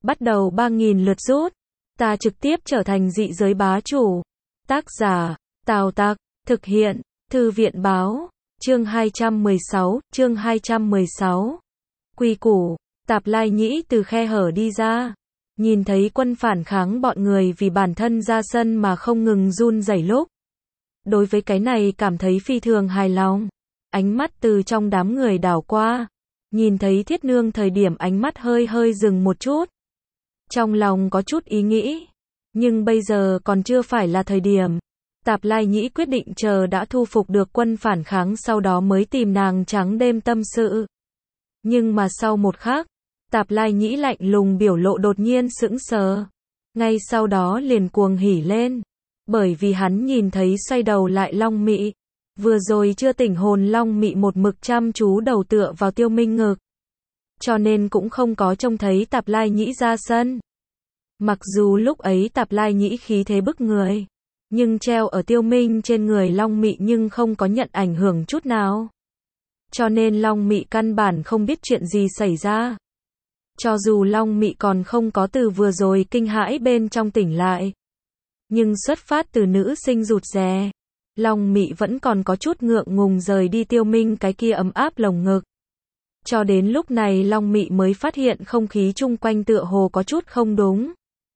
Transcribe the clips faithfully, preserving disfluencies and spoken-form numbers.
bắt đầu ba nghìn lượt rút. Ta trực tiếp trở thành dị giới bá chủ. Tác giả, Tào Tặc, thực hiện, Thư viện báo, chương hai trăm mười sáu, chương hai trăm mười sáu. Quy củ, Tạp Lai Nhĩ từ khe hở đi ra. Nhìn thấy quân phản kháng bọn người vì bản thân ra sân mà không ngừng run rẩy lúc. Đối với cái này cảm thấy phi thường hài lòng. Ánh mắt từ trong đám người đảo qua. Nhìn thấy Thiết Nương thời điểm ánh mắt hơi hơi dừng một chút. Trong lòng có chút ý nghĩ. Nhưng bây giờ còn chưa phải là thời điểm. Tạp Lai Nhĩ quyết định chờ đã thu phục được quân phản kháng sau đó mới tìm nàng trắng đêm tâm sự. Nhưng mà sau một khắc, Tạp Lai Nhĩ lạnh lùng biểu lộ đột nhiên sững sờ. Ngay sau đó liền cuồng hỉ lên. Bởi vì hắn nhìn thấy xoay đầu lại Long Mị. Vừa rồi chưa tỉnh hồn Long Mị một mực chăm chú đầu tựa vào Tiêu Minh ngực. Cho nên cũng không có trông thấy Tạp Lai Nhĩ ra sân. Mặc dù lúc ấy Tạp Lai Nhĩ khí thế bức người. Nhưng treo ở Tiêu Minh trên người Long Mị nhưng không có nhận ảnh hưởng chút nào. Cho nên Long Mị căn bản không biết chuyện gì xảy ra. Cho dù Long Mị còn không có từ vừa rồi kinh hãi bên trong tỉnh lại. Nhưng xuất phát từ nữ sinh rụt rè. Long Mị vẫn còn có chút ngượng ngùng rời đi Tiêu Minh cái kia ấm áp lồng ngực. Cho đến lúc này Long Mị mới phát hiện không khí chung quanh tựa hồ có chút không đúng.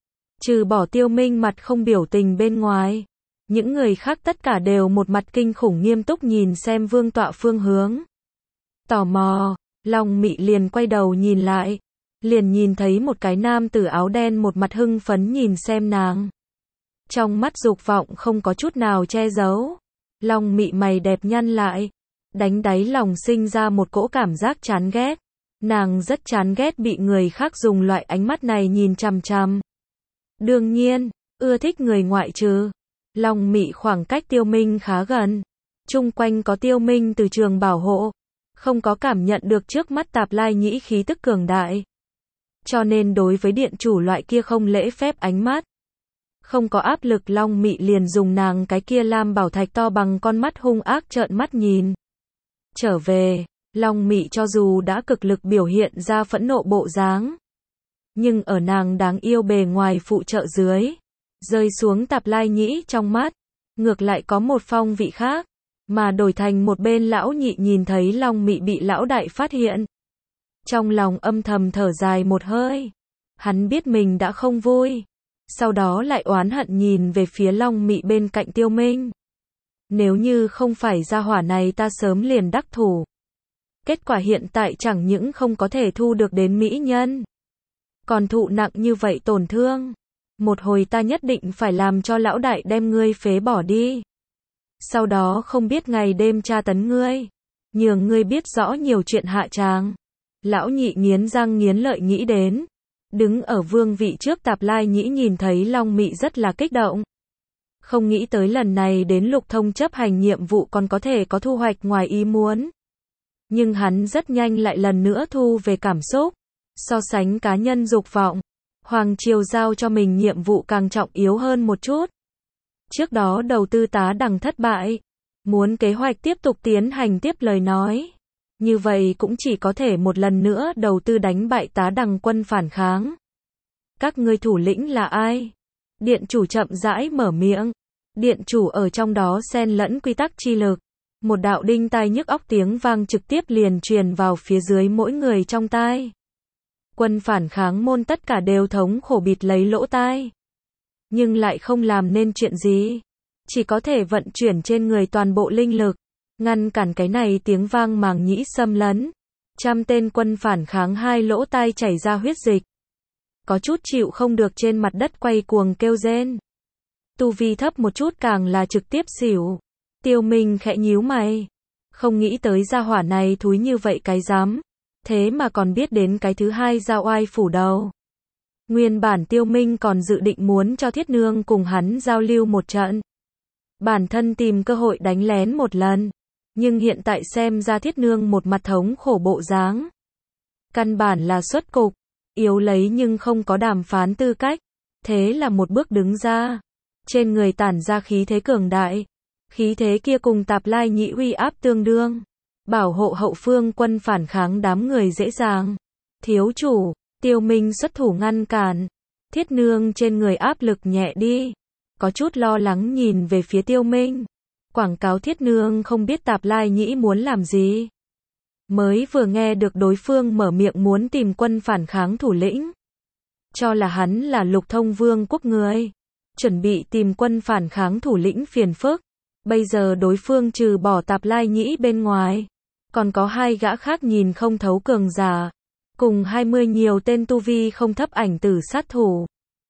Trừ bỏ Tiêu Minh mặt không biểu tình bên ngoài. Những người khác tất cả đều một mặt kinh khủng nghiêm túc nhìn xem vương tọa phương hướng. Tò mò, Long Mị liền quay đầu nhìn lại. Liền nhìn thấy một cái nam tử áo đen một mặt hưng phấn nhìn xem nàng. Trong mắt dục vọng không có chút nào che giấu. Long Mị mày đẹp nhăn lại. Đánh đáy lòng sinh ra một cỗ cảm giác chán ghét. Nàng rất chán ghét bị người khác dùng loại ánh mắt này nhìn chằm chằm. Đương nhiên, ưa thích người ngoại trừ. Long Mị khoảng cách Tiêu Minh khá gần. Chung quanh có Tiêu Minh từ trường bảo hộ. Không có cảm nhận được trước mắt Tạp Lai Nhĩ khí tức cường đại. Cho nên đối với điện chủ loại kia không lễ phép ánh mắt. Không có áp lực Long Mị liền dùng nàng cái kia lam bảo thạch to bằng con mắt hung ác trợn mắt nhìn. Trở về, Long Mị cho dù đã cực lực biểu hiện ra phẫn nộ bộ dáng. Nhưng ở nàng đáng yêu bề ngoài phụ trợ dưới. Rơi xuống Tạp Lai Nhĩ trong mắt. Ngược lại có một phong vị khác. Mà đổi thành một bên lão nhị nhìn thấy Long Mị bị lão đại phát hiện. Trong lòng âm thầm thở dài một hơi. Hắn biết mình đã không vui. Sau đó lại oán hận nhìn về phía Long Mị bên cạnh Tiêu Minh. Nếu như không phải gia hỏa này ta sớm liền đắc thủ. Kết quả hiện tại chẳng những không có thể thu được đến mỹ nhân. Còn thụ nặng như vậy tổn thương. Một hồi ta nhất định phải làm cho lão đại đem ngươi phế bỏ đi. Sau đó không biết ngày đêm tra tấn ngươi. Nhường ngươi biết rõ nhiều chuyện hạ tràng. Lão nhị nghiến răng nghiến lợi nghĩ đến. Đứng ở vương vị trước Tạp Lai Nhĩ nhìn thấy Long Mị rất là kích động. Không nghĩ tới lần này đến Lục Thông chấp hành nhiệm vụ còn có thể có thu hoạch ngoài ý muốn. Nhưng hắn rất nhanh lại lần nữa thu về cảm xúc. So sánh cá nhân dục vọng. Hoàng Triều giao cho mình nhiệm vụ càng trọng yếu hơn một chút. Trước đó đầu tư tá đằng thất bại. Muốn kế hoạch tiếp tục tiến hành tiếp lời nói. Như vậy cũng chỉ có thể một lần nữa đầu tư đánh bại tá đằng quân phản kháng. Các ngươi thủ lĩnh là ai? Điện chủ chậm rãi mở miệng. Điện chủ ở trong đó xen lẫn quy tắc chi lực. Một đạo đinh tai nhức óc tiếng vang trực tiếp liền truyền vào phía dưới mỗi người trong tai. Quân phản kháng môn tất cả đều thống khổ bịt lấy lỗ tai. Nhưng lại không làm nên chuyện gì. Chỉ có thể vận chuyển trên người toàn bộ linh lực. Ngăn cản cái này tiếng vang màng nhĩ xâm lấn. Trăm tên quân phản kháng hai lỗ tai chảy ra huyết dịch. Có chút chịu không được trên mặt đất quay cuồng kêu rên. Tu vi thấp một chút càng là trực tiếp xỉu. Tiêu Minh khẽ nhíu mày. Không nghĩ tới gia hỏa này thúi như vậy cái dám. Thế mà còn biết đến cái thứ hai giao oai phủ đầu. Nguyên bản Tiêu Minh còn dự định muốn cho Thiết Nương cùng hắn giao lưu một trận. Bản thân tìm cơ hội đánh lén một lần. Nhưng hiện tại xem ra Thiết Nương một mặt thống khổ bộ dáng. Căn bản là xuất cục. Yếu lấy nhưng không có đàm phán tư cách. Thế là một bước đứng ra. Trên người tản ra khí thế cường đại. Khí thế kia cùng Tạp Lai Nhĩ uy áp tương đương. Bảo hộ hậu phương quân phản kháng đám người dễ dàng. Thiếu chủ, Tiêu Minh xuất thủ ngăn cản. Thiết Nương trên người áp lực nhẹ đi. Có chút lo lắng nhìn về phía Tiêu Minh. Quảng cáo Thiết Nương không biết Tạp Lai Nhĩ muốn làm gì. Mới vừa nghe được đối phương mở miệng muốn tìm quân phản kháng thủ lĩnh. Cho là hắn là Lục Thông Vương quốc người. Chuẩn bị tìm quân phản kháng thủ lĩnh phiền phức. Bây giờ đối phương trừ bỏ Tạp Lai Nhĩ bên ngoài. Còn có hai gã khác nhìn không thấu cường giả. Cùng hai mươi nhiều tên tu vi không thấp ảnh tử sát thủ.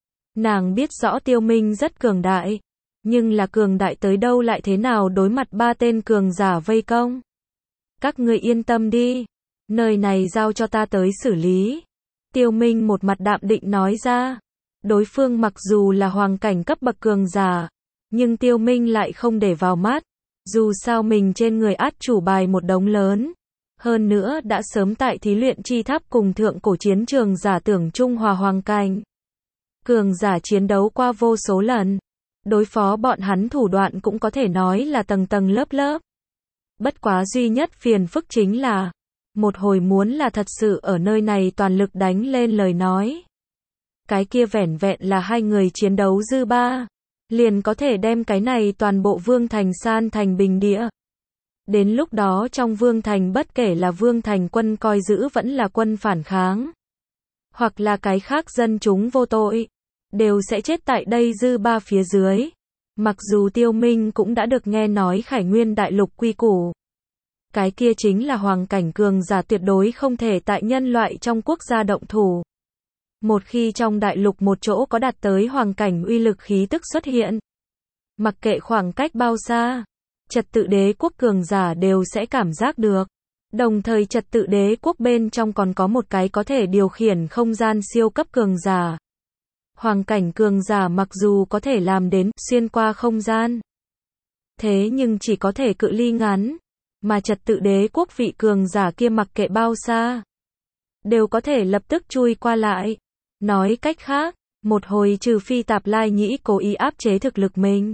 Nàng biết rõ Tiêu Minh rất cường đại. Nhưng là cường đại tới đâu lại thế nào đối mặt ba tên cường giả vây công. Các ngươi yên tâm đi. Nơi này giao cho ta tới xử lý. Tiêu Minh một mặt đạm định nói ra. Đối phương mặc dù là hoàng cảnh cấp bậc cường giả. Nhưng Tiêu Minh lại không để vào mắt. Dù sao mình trên người át chủ bài một đống lớn. Hơn nữa đã sớm tại thí luyện chi tháp cùng thượng cổ chiến trường giả tưởng Trung Hòa hoàng cảnh. Cường giả chiến đấu qua vô số lần. Đối phó bọn hắn thủ đoạn cũng có thể nói là tầng tầng lớp lớp. Bất quá duy nhất phiền phức chính là, một hồi muốn là thật sự ở nơi này toàn lực đánh lên lời nói. Cái kia vẻn vẹn là hai người chiến đấu dư ba. Liền có thể đem cái này toàn bộ vương thành san thành bình địa. Đến lúc đó trong vương thành bất kể là vương thành quân coi giữ vẫn là quân phản kháng. Hoặc là cái khác dân chúng vô tội. Đều sẽ chết tại đây dư ba phía dưới. Mặc dù Tiêu Minh cũng đã được nghe nói Khải Nguyên đại lục quy củ. Cái kia chính là hoàng cảnh cường giả tuyệt đối không thể tại nhân loại trong quốc gia động thủ. Một khi trong đại lục một chỗ có đạt tới hoàng cảnh uy lực khí tức xuất hiện. Mặc kệ khoảng cách bao xa, trật tự đế quốc cường giả đều sẽ cảm giác được. Đồng thời trật tự đế quốc bên trong còn có một cái có thể điều khiển không gian siêu cấp cường giả. Hoàng cảnh cường giả mặc dù có thể làm đến xuyên qua không gian. Thế nhưng chỉ có thể cự ly ngắn. Mà trật tự đế quốc vị cường giả kia mặc kệ bao xa. Đều có thể lập tức chui qua lại. Nói cách khác, một hồi trừ phi Tạp Lai Nhĩ cố ý áp chế thực lực mình.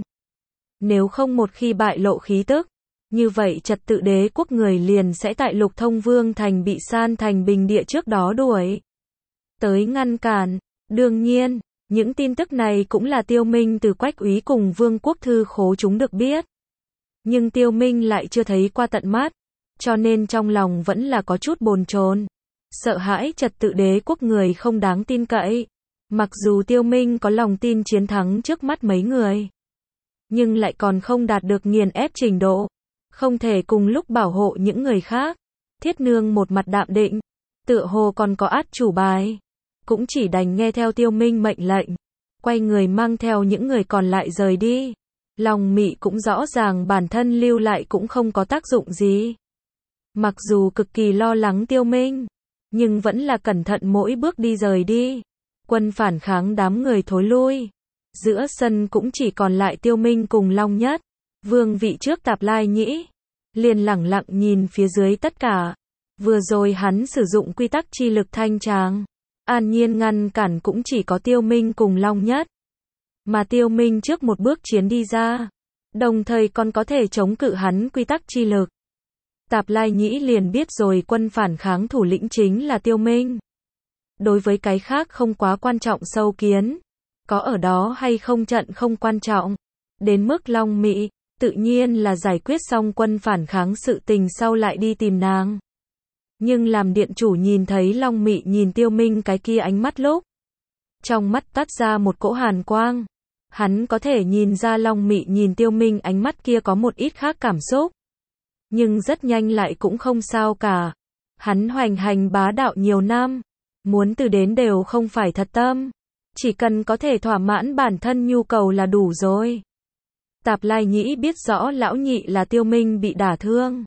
Nếu không một khi bại lộ khí tức. Như vậy trật tự đế quốc người liền sẽ tại Lục Thông Vương thành bị san thành bình địa trước đó đuổi. Tới ngăn cản. Đương nhiên. Những tin tức này cũng là Tiêu Minh từ Quách Úy cùng Vương quốc thư khố chúng được biết. Nhưng Tiêu Minh lại chưa thấy qua tận mắt. Cho nên trong lòng vẫn là có chút bồn chồn. Sợ hãi trật tự đế quốc người không đáng tin cậy. Mặc dù Tiêu Minh có lòng tin chiến thắng trước mắt mấy người. Nhưng lại còn không đạt được nghiền ép trình độ. Không thể cùng lúc bảo hộ những người khác. Thiết Nương một mặt đạm định. Tựa hồ còn có át chủ bài. Cũng chỉ đành nghe theo Tiêu Minh mệnh lệnh. Quay người mang theo những người còn lại rời đi. Lòng Mị cũng rõ ràng bản thân lưu lại cũng không có tác dụng gì. Mặc dù cực kỳ lo lắng Tiêu Minh. Nhưng vẫn là cẩn thận mỗi bước đi rời đi. Quân phản kháng đám người thối lui. Giữa sân cũng chỉ còn lại Tiêu Minh cùng Long Nhất. Vương vị trước Tạp Lai Nhĩ. Liền lẳng lặng nhìn phía dưới tất cả. Vừa rồi hắn sử dụng quy tắc chi lực thanh tràng. An nhiên ngăn cản cũng chỉ có Tiêu Minh cùng Long Nhất. Mà Tiêu Minh trước một bước chiến đi ra. Đồng thời còn có thể chống cự hắn quy tắc chi lực. Tạp Lai Nhĩ liền biết rồi quân phản kháng thủ lĩnh chính là Tiêu Minh. Đối với cái khác không quá quan trọng sâu kiến. Có ở đó hay không trận không quan trọng. Đến mức Long Mị, tự nhiên là giải quyết xong quân phản kháng sự tình sau lại đi tìm nàng. Nhưng làm điện chủ nhìn thấy Long Mị nhìn Tiêu Minh cái kia ánh mắt lúc. Trong mắt toát ra một cỗ hàn quang. Hắn có thể nhìn ra Long Mị nhìn Tiêu Minh ánh mắt kia có một ít khác cảm xúc. Nhưng rất nhanh lại cũng không sao cả. Hắn hoành hành bá đạo nhiều năm. Muốn từ đến đều không phải thật tâm. Chỉ cần có thể thỏa mãn bản thân nhu cầu là đủ rồi. Tạp Lai Nhĩ biết rõ lão nhị là Tiêu Minh bị đả thương.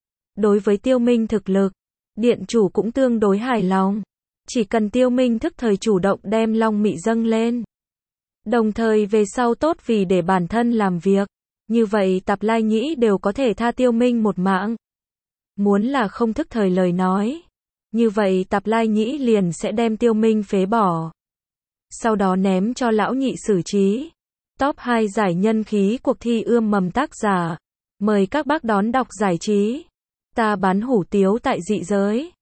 Đối với Tiêu Minh thực lực, điện chủ cũng tương đối hài lòng. Chỉ cần Tiêu Minh thức thời chủ động đem Long Mị dâng lên. Đồng thời về sau tốt vì để bản thân làm việc. Như vậy Tạp Lai Nhĩ đều có thể tha Tiêu Minh một mạng. Muốn là không thức thời lời nói. Như vậy Tạp Lai Nhĩ liền sẽ đem Tiêu Minh phế bỏ. Sau đó ném cho lão nhị xử trí. Top hai giải nhân khí cuộc thi ươm mầm tác giả. Mời các bác đón đọc giải trí. Ta bán hủ tiếu tại dị giới.